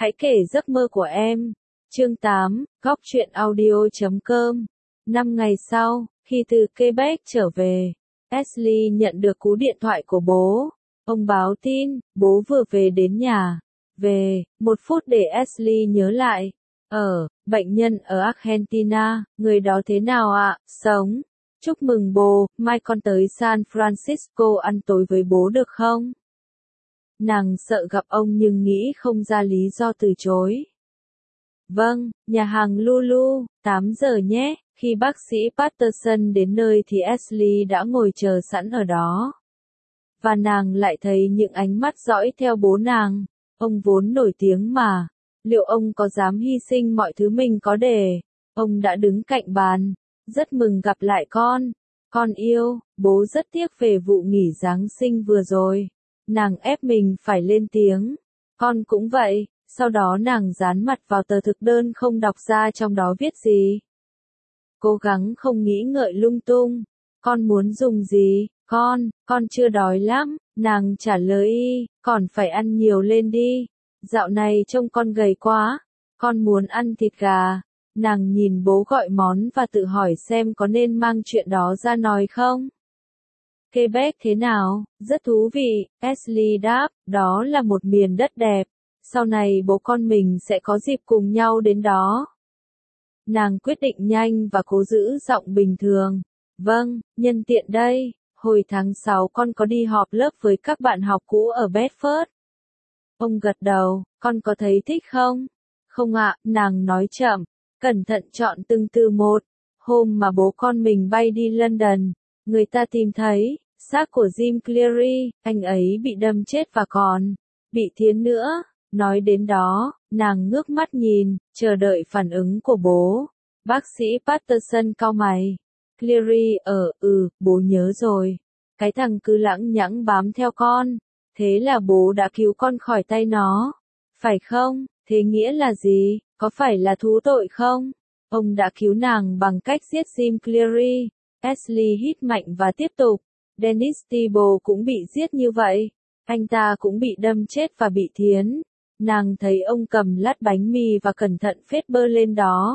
Hãy kể giấc mơ của em. Chương 8, Góc truyện audio.com. 5 ngày sau, khi từ Quebec trở về, Ashley nhận được cú điện thoại của bố. Ông báo tin, bố vừa về đến nhà. Về, 1 phút để Ashley nhớ lại. Bệnh nhân ở Argentina, người đó thế nào ạ? Sống. Chúc mừng bố, mai con tới San Francisco ăn tối với bố được không? Nàng sợ gặp ông nhưng nghĩ không ra lý do từ chối. Vâng, nhà hàng Lulu, 8 giờ nhé. Khi bác sĩ Patterson đến nơi thì Ashley đã ngồi chờ sẵn ở đó. Và nàng lại thấy những ánh mắt dõi theo bố nàng. Ông vốn nổi tiếng mà. Liệu ông có dám hy sinh mọi thứ mình có để? Ông đã đứng cạnh bàn. Rất mừng gặp lại con. Con yêu, bố rất tiếc về vụ nghỉ Giáng sinh vừa rồi. Nàng ép mình phải lên tiếng. Con cũng vậy. Sau đó nàng dán mặt vào tờ thực đơn không đọc ra trong đó viết gì. Cố gắng không nghĩ ngợi lung tung. Con muốn dùng gì? Con chưa đói lắm. Nàng trả lời còn phải ăn nhiều lên đi. Dạo này trông con gầy quá. Con muốn ăn thịt gà. Nàng nhìn bố gọi món và tự hỏi xem có nên mang chuyện đó ra nói không. Quebec thế nào? Rất thú vị, Ashley đáp, đó là một miền đất đẹp. Sau này bố con mình sẽ có dịp cùng nhau đến đó. Nàng quyết định nhanh và cố giữ giọng bình thường. Vâng, nhân tiện đây, hồi tháng 6 con có đi họp lớp với các bạn học cũ ở Bedford. Ông gật đầu, con có thấy thích không? Không ạ, nàng nói chậm, cẩn thận chọn từng từ một. Hôm mà bố con mình bay đi London, người ta tìm thấy xác của Jim Cleary, anh ấy bị đâm chết và còn bị thiến nữa. Nói đến đó, nàng ngước mắt nhìn, chờ đợi phản ứng của bố. Bác sĩ Patterson cau mày. Cleary bố nhớ rồi. Cái thằng cứ lẳng nhẳng bám theo con. Thế là bố đã cứu con khỏi tay nó. Phải không? Thế nghĩa là gì? Có phải là thú tội không? Ông đã cứu nàng bằng cách giết Jim Cleary. Ashley hít mạnh và tiếp tục. Dennis Tebow cũng bị giết như vậy. Anh ta cũng bị đâm chết và bị thiến. Nàng thấy ông cầm lát bánh mì và cẩn thận phết bơ lên đó.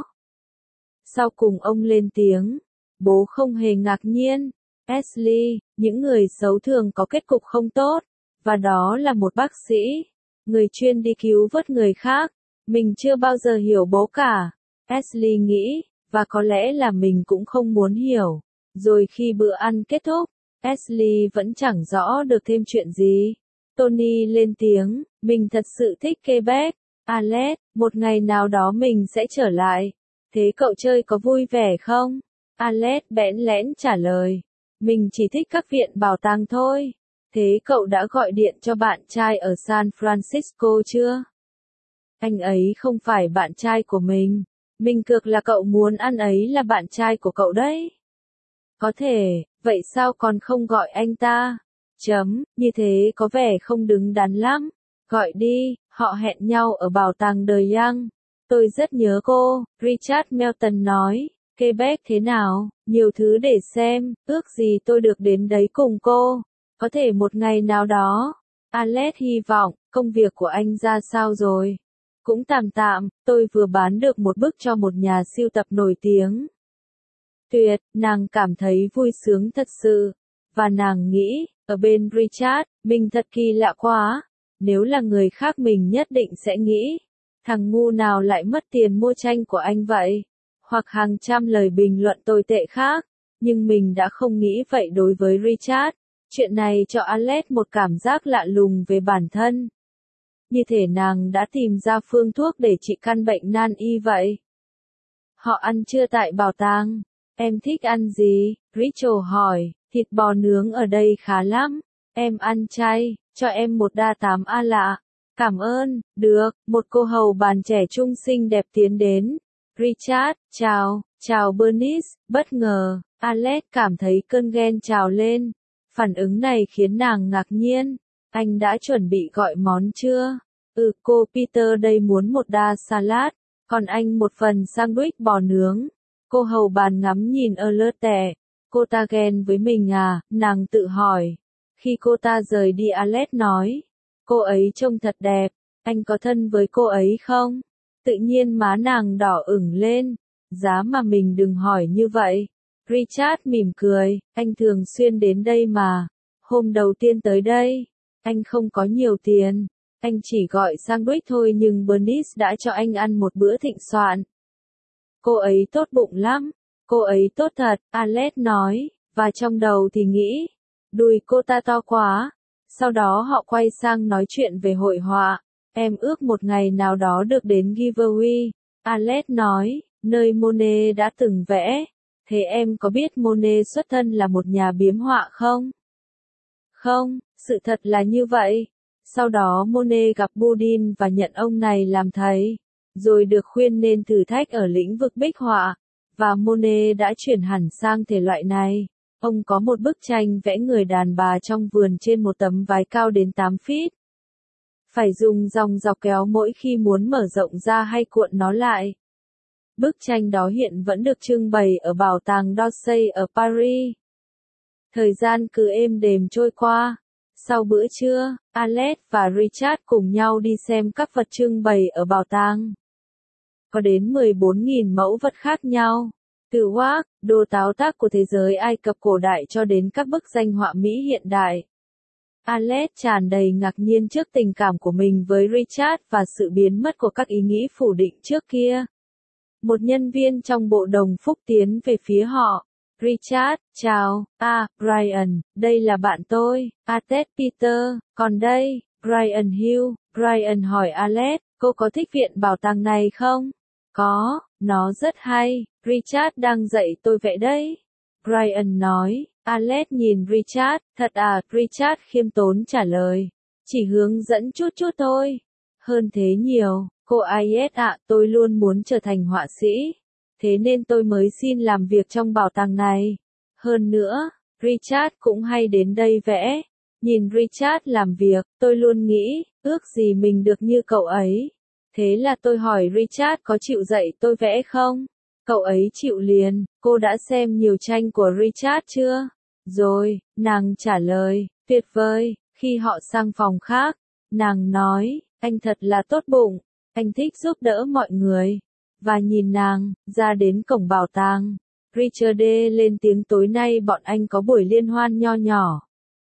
Sau cùng ông lên tiếng. Bố không hề ngạc nhiên. Ashley, những người xấu thường có kết cục không tốt. Và đó là một bác sĩ. Người chuyên đi cứu vớt người khác. Mình chưa bao giờ hiểu bố cả. Ashley nghĩ, và có lẽ là mình cũng không muốn hiểu. Rồi khi bữa ăn kết thúc, Ashley vẫn chẳng rõ được thêm chuyện gì. Tony lên tiếng, mình thật sự thích Quebec. Alex, một ngày nào đó mình sẽ trở lại. Thế cậu chơi có vui vẻ không? Alex bẽn lẽn trả lời. Mình chỉ thích các viện bảo tàng thôi. Thế cậu đã gọi điện cho bạn trai ở San Francisco chưa? Anh ấy không phải bạn trai của mình. Mình cược là cậu muốn anh ấy là bạn trai của cậu đấy. Có thể, vậy sao còn không gọi anh ta? Như thế có vẻ không đứng đắn lắm. Gọi đi, họ hẹn nhau ở bảo tàng The Young. Tôi rất nhớ cô, Richard Melton nói. Quebec thế nào? Nhiều thứ để xem, ước gì tôi được đến đấy cùng cô. Có thể một ngày nào đó. Alex hy vọng, công việc của anh ra sao rồi? Cũng tạm tạm, tôi vừa bán được một bức cho một nhà sưu tập nổi tiếng. Tuyệt, nàng cảm thấy vui sướng thật sự. Và nàng nghĩ, ở bên Richard, mình thật kỳ lạ quá. Nếu là người khác mình nhất định sẽ nghĩ, thằng ngu nào lại mất tiền mua tranh của anh vậy? Hoặc hàng trăm lời bình luận tồi tệ khác. Nhưng mình đã không nghĩ vậy đối với Richard. Chuyện này cho Alex một cảm giác lạ lùng về bản thân. Như thể nàng đã tìm ra phương thuốc để trị căn bệnh nan y vậy. Họ ăn trưa tại bảo tàng. Em thích ăn gì? Rachel hỏi. Thịt bò nướng ở đây khá lắm. Em ăn chay, cho em một đa tám a lạ. Cảm ơn, được, một cô hầu bàn trẻ trung xinh đẹp tiến đến. Richard, chào Bernice, bất ngờ, Alex cảm thấy cơn ghen trào lên. Phản ứng này khiến nàng ngạc nhiên. Anh đã chuẩn bị gọi món chưa? Cô Peter đây muốn một đa salad, còn anh một phần sandwich bò nướng. Cô hầu bàn ngắm nhìn Alerte. Cô ta ghen với mình à? Nàng tự hỏi. Khi cô ta rời đi Alex nói. Cô ấy trông thật đẹp. Anh có thân với cô ấy không? Tự nhiên má nàng đỏ ửng lên. Giá mà mình đừng hỏi như vậy. Richard mỉm cười, anh thường xuyên đến đây mà. Hôm đầu tiên tới đây, anh không có nhiều tiền. Anh chỉ gọi sandwich thôi nhưng Bernice đã cho anh ăn một bữa thịnh soạn. Cô ấy tốt bụng lắm. Cô ấy tốt thật, Alex nói, và trong đầu thì nghĩ, đùi cô ta to quá. Sau đó họ quay sang nói chuyện về hội họa. Em ước một ngày nào đó được đến Giveaway. Alex nói, nơi Monet đã từng vẽ. Thế em có biết Monet xuất thân là một nhà biếm họa không? Không, sự thật là như vậy. Sau đó Monet gặp Boudin và nhận ông này làm thầy. Rồi được khuyên nên thử thách ở lĩnh vực bích họa. Và Monet đã chuyển hẳn sang thể loại này. Ông có một bức tranh vẽ người đàn bà trong vườn trên một tấm vải cao đến 8 feet. Phải dùng dòng dọc kéo mỗi khi muốn mở rộng ra hay cuộn nó lại. Bức tranh đó hiện vẫn được trưng bày ở bảo tàng d'Orsay ở Paris. Thời gian cứ êm đềm trôi qua. Sau bữa trưa, Alex và Richard cùng nhau đi xem các vật trưng bày ở bảo tàng. Có đến 14.000 mẫu vật khác nhau. Từ wak, đồ táo tác của thế giới Ai Cập cổ đại cho đến các bức danh họa Mỹ hiện đại. Alex tràn đầy ngạc nhiên trước tình cảm của mình với Richard và sự biến mất của các ý nghĩ phủ định trước kia. Một nhân viên trong bộ đồng phúc tiến về phía họ. Richard, chào, Brian, đây là bạn tôi, Ted Peter, còn đây, Brian Hill. Brian hỏi Alex, cô có thích viện bảo tàng này không? Có, nó rất hay, Richard đang dạy tôi vẽ đấy. Brian nói, Alex nhìn Richard, thật à, Richard khiêm tốn trả lời. Chỉ hướng dẫn chút chút thôi. Hơn thế nhiều, cô Ayet ạ, tôi luôn muốn trở thành họa sĩ. Thế nên tôi mới xin làm việc trong bảo tàng này. Hơn nữa, Richard cũng hay đến đây vẽ. Nhìn Richard làm việc, tôi luôn nghĩ, ước gì mình được như cậu ấy. Thế là tôi hỏi Richard có chịu dạy tôi vẽ không? Cậu ấy chịu liền, cô đã xem nhiều tranh của Richard chưa? Rồi, nàng trả lời, tuyệt vời. Khi họ sang phòng khác, nàng nói, anh thật là tốt bụng, anh thích giúp đỡ mọi người. Và nhìn nàng, ra đến cổng bảo tàng. Richard lên tiếng tối nay bọn anh có buổi liên hoan nho nhỏ.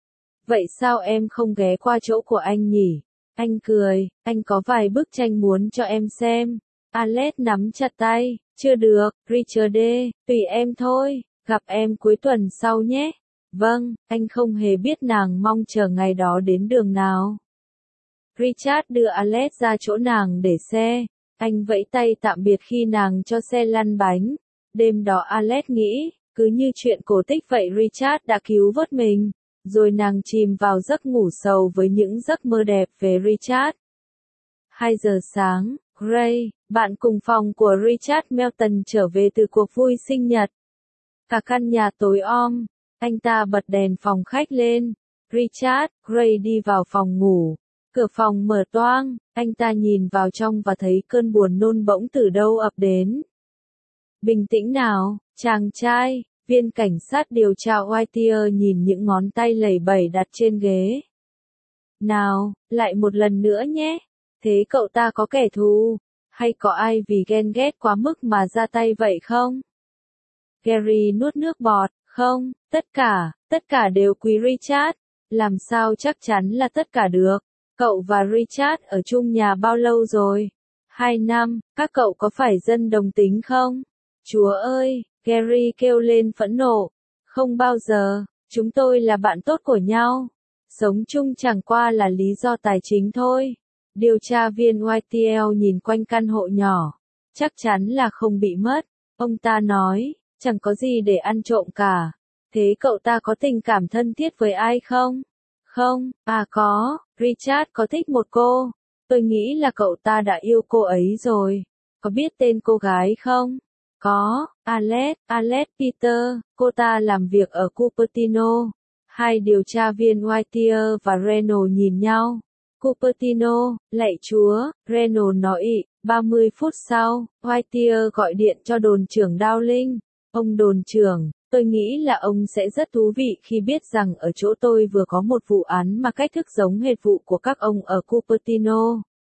Vậy sao em không ghé qua chỗ của anh nhỉ? Anh cười, anh có vài bức tranh muốn cho em xem. Alex nắm chặt tay, chưa được, Richard, tùy em thôi, gặp em cuối tuần sau nhé. Vâng, anh không hề biết nàng mong chờ ngày đó đến đường nào. Richard đưa Alex ra chỗ nàng để xe. Anh vẫy tay tạm biệt khi nàng cho xe lăn bánh. Đêm đó Alex nghĩ, cứ như chuyện cổ tích vậy Richard đã cứu vớt mình. Rồi nàng chìm vào giấc ngủ sâu với những giấc mơ đẹp về Richard. 2 giờ sáng, Gray, bạn cùng phòng của Richard Melton trở về từ cuộc vui sinh nhật. Cả căn nhà tối om, anh ta bật đèn phòng khách lên. Richard, Gray đi vào phòng ngủ. Cửa phòng mở toang, anh ta nhìn vào trong và thấy cơn buồn nôn bỗng từ đâu ập đến. Bình tĩnh nào, chàng trai, viên cảnh sát điều tra Whittier nhìn những ngón tay lẩy bẩy đặt trên ghế. Nào, lại một lần nữa nhé. Thế cậu ta có kẻ thù? Hay có ai vì ghen ghét quá mức mà ra tay vậy không? Gary nuốt nước bọt, không, tất cả đều quý Richard. Làm sao chắc chắn là tất cả được? Cậu và Richard ở chung nhà bao lâu rồi? 2 năm, các cậu có phải dân đồng tính không? Chúa ơi, Gary kêu lên phẫn nộ. Không bao giờ, chúng tôi là bạn tốt của nhau. Sống chung chẳng qua là lý do tài chính thôi. Điều tra viên Whittier nhìn quanh căn hộ nhỏ. Chắc chắn là không bị mất. Ông ta nói, chẳng có gì để ăn trộm cả. Thế cậu ta có tình cảm thân thiết với ai không? Không, có, Richard có thích một cô. Tôi nghĩ là cậu ta đã yêu cô ấy rồi. Có biết tên cô gái không? Có, Alex Peter, cô ta làm việc ở Cupertino. Hai điều tra viên Whittier và Reynolds nhìn nhau. Cupertino, lạy chúa, Reynolds nói. 30 phút sau, Whittier gọi điện cho đồn trưởng Dowling. Ông đồn trưởng, tôi nghĩ là ông sẽ rất thú vị khi biết rằng ở chỗ tôi vừa có một vụ án mà cách thức giống hệt vụ của các ông ở Cupertino.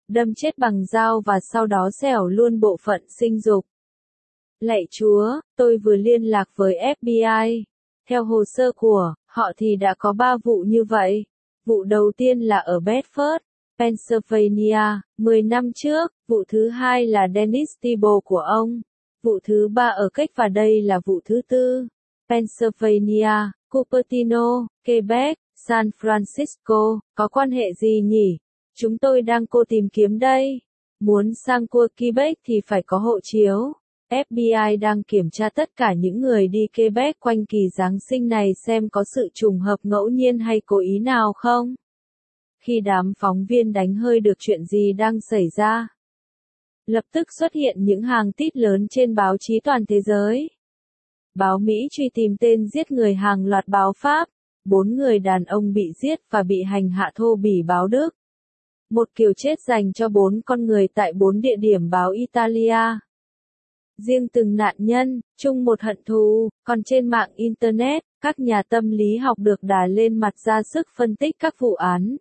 đâm chết bằng dao và sau đó xẻo luôn bộ phận sinh dục. Lạy Chúa, tôi vừa liên lạc với FBI. Theo hồ sơ của họ thì đã có 3 vụ như vậy. Vụ đầu tiên là ở Bedford, Pennsylvania, 10 năm trước, vụ thứ hai là Dennis Thibault của ông. Vụ thứ 3 ở Cách và đây là vụ thứ 4. Pennsylvania, Cupertino, Quebec, San Francisco, có quan hệ gì nhỉ? Chúng tôi đang tìm kiếm đây. Muốn sang Quebec thì phải có hộ chiếu. FBI đang kiểm tra tất cả những người đi Quebec quanh kỳ Giáng sinh này xem có sự trùng hợp ngẫu nhiên hay cố ý nào không. Khi đám phóng viên đánh hơi được chuyện gì đang xảy ra, lập tức xuất hiện những hàng tít lớn trên báo chí toàn thế giới. Báo Mỹ truy tìm tên giết người hàng loạt báo Pháp, 4 người đàn ông bị giết và bị hành hạ thô bỉ báo Đức. Một kiểu chết dành cho 4 con người tại 4 địa điểm báo Italia. Riêng từng nạn nhân, chung một hận thù, còn trên mạng Internet, các nhà tâm lý học được đà lên mặt ra sức phân tích các vụ án.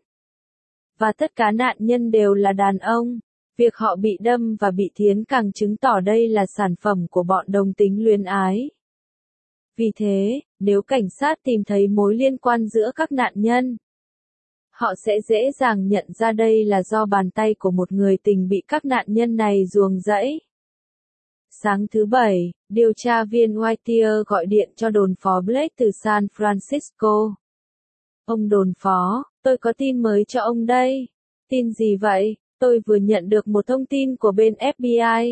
Và tất cả nạn nhân đều là đàn ông. Việc họ bị đâm và bị thiến càng chứng tỏ đây là sản phẩm của bọn đồng tính luyến ái. Vì thế, nếu cảnh sát tìm thấy mối liên quan giữa các nạn nhân, họ sẽ dễ dàng nhận ra đây là do bàn tay của một người tình bị các nạn nhân này ruồng rẫy. Sáng thứ Bảy, điều tra viên Whittier gọi điện cho đồn phó Blake từ San Francisco. Ông đồn phó, tôi có tin mới cho ông đây. Tin gì vậy? Tôi vừa nhận được một thông tin của bên FBI.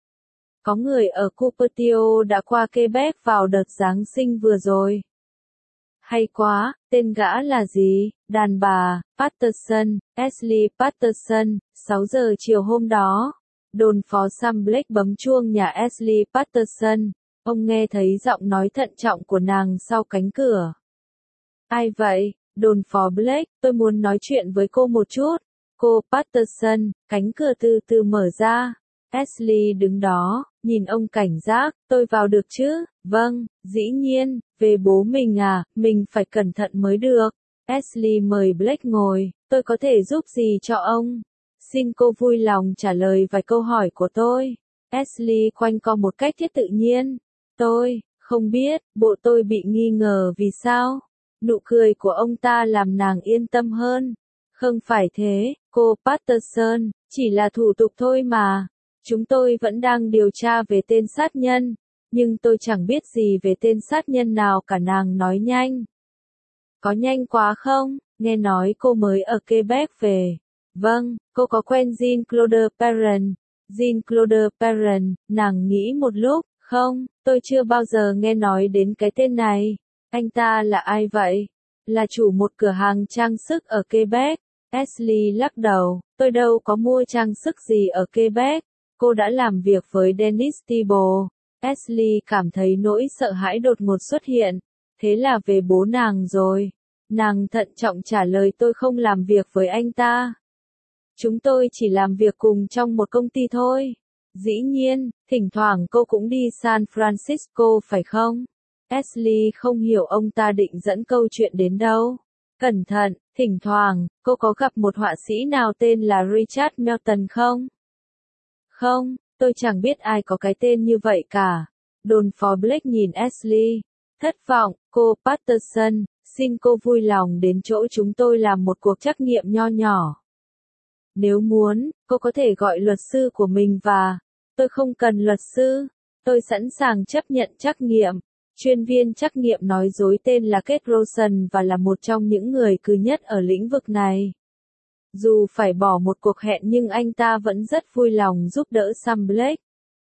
Có người ở Cupertino đã qua Quebec vào đợt Giáng sinh vừa rồi. Hay quá, tên gã là gì? Đàn bà, Patterson, Ashley Patterson, 6 giờ chiều hôm đó. Đồn phó Sam Blake bấm chuông nhà Ashley Patterson. Ông nghe thấy giọng nói thận trọng của nàng sau cánh cửa. Ai vậy? Đồn phó Blake, tôi muốn nói chuyện với cô một chút. Cô Patterson, cánh cửa từ từ mở ra. Ashley đứng đó, nhìn ông cảnh giác, tôi vào được chứ? Vâng, dĩ nhiên, về bố mình à, mình phải cẩn thận mới được. Ashley mời Blake ngồi, tôi có thể giúp gì cho ông? Xin cô vui lòng trả lời vài câu hỏi của tôi. Ashley quanh co một cách thiết tự nhiên. Tôi, không biết, bộ tôi bị nghi ngờ vì sao? Nụ cười của ông ta làm nàng yên tâm hơn. Không phải thế, cô Patterson, chỉ là thủ tục thôi mà. Chúng tôi vẫn đang điều tra về tên sát nhân, nhưng tôi chẳng biết gì về tên sát nhân nào cả, nàng nói nhanh. Có nhanh quá không? Nghe nói cô mới ở Quebec về. Vâng, cô có quen Jean-Claude Perrin. Jean-Claude Perrin, nàng nghĩ một lúc, không, tôi chưa bao giờ nghe nói đến cái tên này. Anh ta là ai vậy? Là chủ một cửa hàng trang sức ở Quebec. Ashley lắc đầu, tôi đâu có mua trang sức gì ở Quebec. Cô đã làm việc với Dennis Thibault. Ashley cảm thấy nỗi sợ hãi đột ngột xuất hiện. Thế là về bố nàng rồi. Nàng thận trọng trả lời, tôi không làm việc với anh ta. Chúng tôi chỉ làm việc cùng trong một công ty thôi. Dĩ nhiên, thỉnh thoảng cô cũng đi San Francisco phải không? Ashley không hiểu ông ta định dẫn câu chuyện đến đâu. Cẩn thận, thỉnh thoảng, cô có gặp một họa sĩ nào tên là Richard Melton không? Không, tôi chẳng biết ai có cái tên như vậy cả. Đồn phó Blake nhìn Ashley. Thất vọng, cô Patterson, xin cô vui lòng đến chỗ chúng tôi làm một cuộc trắc nghiệm nho nhỏ. Nếu muốn, cô có thể gọi luật sư của mình và... Tôi không cần luật sư. Tôi sẵn sàng chấp nhận trắc nghiệm. Chuyên viên trắc nghiệm nói dối tên là Kate Rosen và là một trong những người cừ nhất ở lĩnh vực này. Dù phải bỏ một cuộc hẹn nhưng anh ta vẫn rất vui lòng giúp đỡ Sam Blake.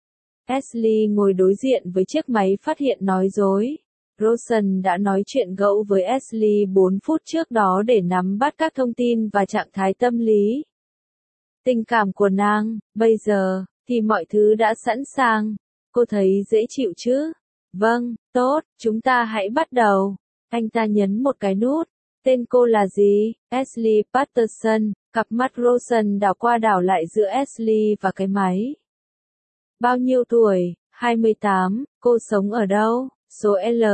Ashley ngồi đối diện với chiếc máy phát hiện nói dối. Rosen đã nói chuyện gẫu với Ashley 4 phút trước đó để nắm bắt các thông tin và trạng thái tâm lý. Tình cảm của nàng, bây giờ, thì mọi thứ đã sẵn sàng. Cô thấy dễ chịu chứ? Vâng, tốt, chúng ta hãy bắt đầu. Anh ta nhấn một cái nút. Tên cô là gì? Ashley Patterson. Cặp mắt Rosen đảo qua đảo lại giữa Ashley và cái máy. Bao nhiêu tuổi? 28. Cô sống ở đâu? Số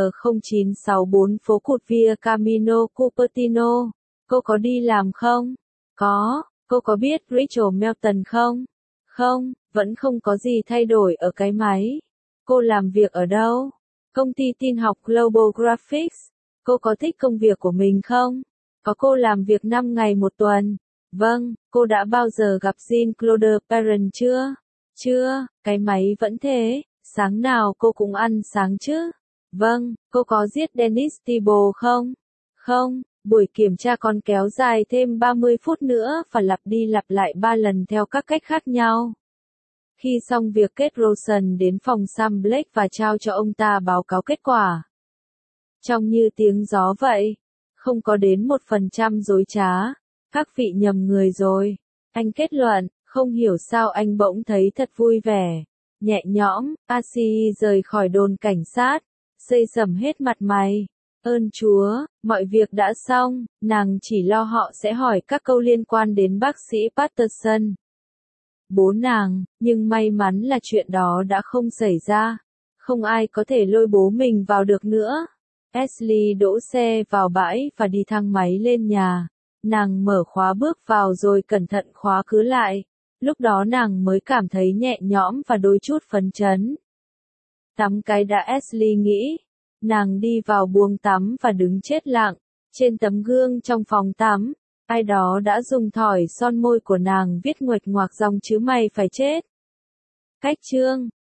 L0964 phố Cụt Via Camino Cupertino. Cô có đi làm không? Có. Cô có biết Rachel Melton không? Không, vẫn không có gì thay đổi ở cái máy. Cô làm việc ở đâu? Công ty tin học Global Graphics. Cô có thích công việc của mình không? Có, cô làm việc 5 ngày một tuần. Vâng, cô đã bao giờ gặp Jean-Claude Perrin chưa? Chưa, cái máy vẫn thế, sáng nào cô cũng ăn sáng chứ? Vâng, cô có giết Dennis Thibault không? Không, buổi kiểm tra còn kéo dài thêm 30 phút nữa và lặp đi lặp lại 3 lần theo các cách khác nhau. Khi xong việc, Kate Rosen đến phòng Sam Blake và trao cho ông ta báo cáo kết quả. Trông như tiếng gió vậy, không có đến 1% dối trá. Các vị nhầm người rồi. Anh kết luận, không hiểu sao anh bỗng thấy thật vui vẻ, nhẹ nhõm. Ashley rời khỏi đồn cảnh sát, xây sẩm hết mặt mày. Ơn Chúa, mọi việc đã xong, nàng chỉ lo họ sẽ hỏi các câu liên quan đến bác sĩ Patterson. Bố nàng, nhưng may mắn là chuyện đó đã không xảy ra. Không ai có thể lôi bố mình vào được nữa. Ashley đỗ xe vào bãi và đi thang máy lên nhà. Nàng mở khóa bước vào rồi cẩn thận khóa cứ lại. Lúc đó nàng mới cảm thấy nhẹ nhõm và đôi chút phấn chấn. Tắm cái đã, Ashley nghĩ. Nàng đi vào buồng tắm và đứng chết lặng. Trên tấm gương trong phòng tắm, ai đó đã dùng thỏi son môi của nàng viết nguệch ngoạc dòng chữ mày phải chết. Cách chương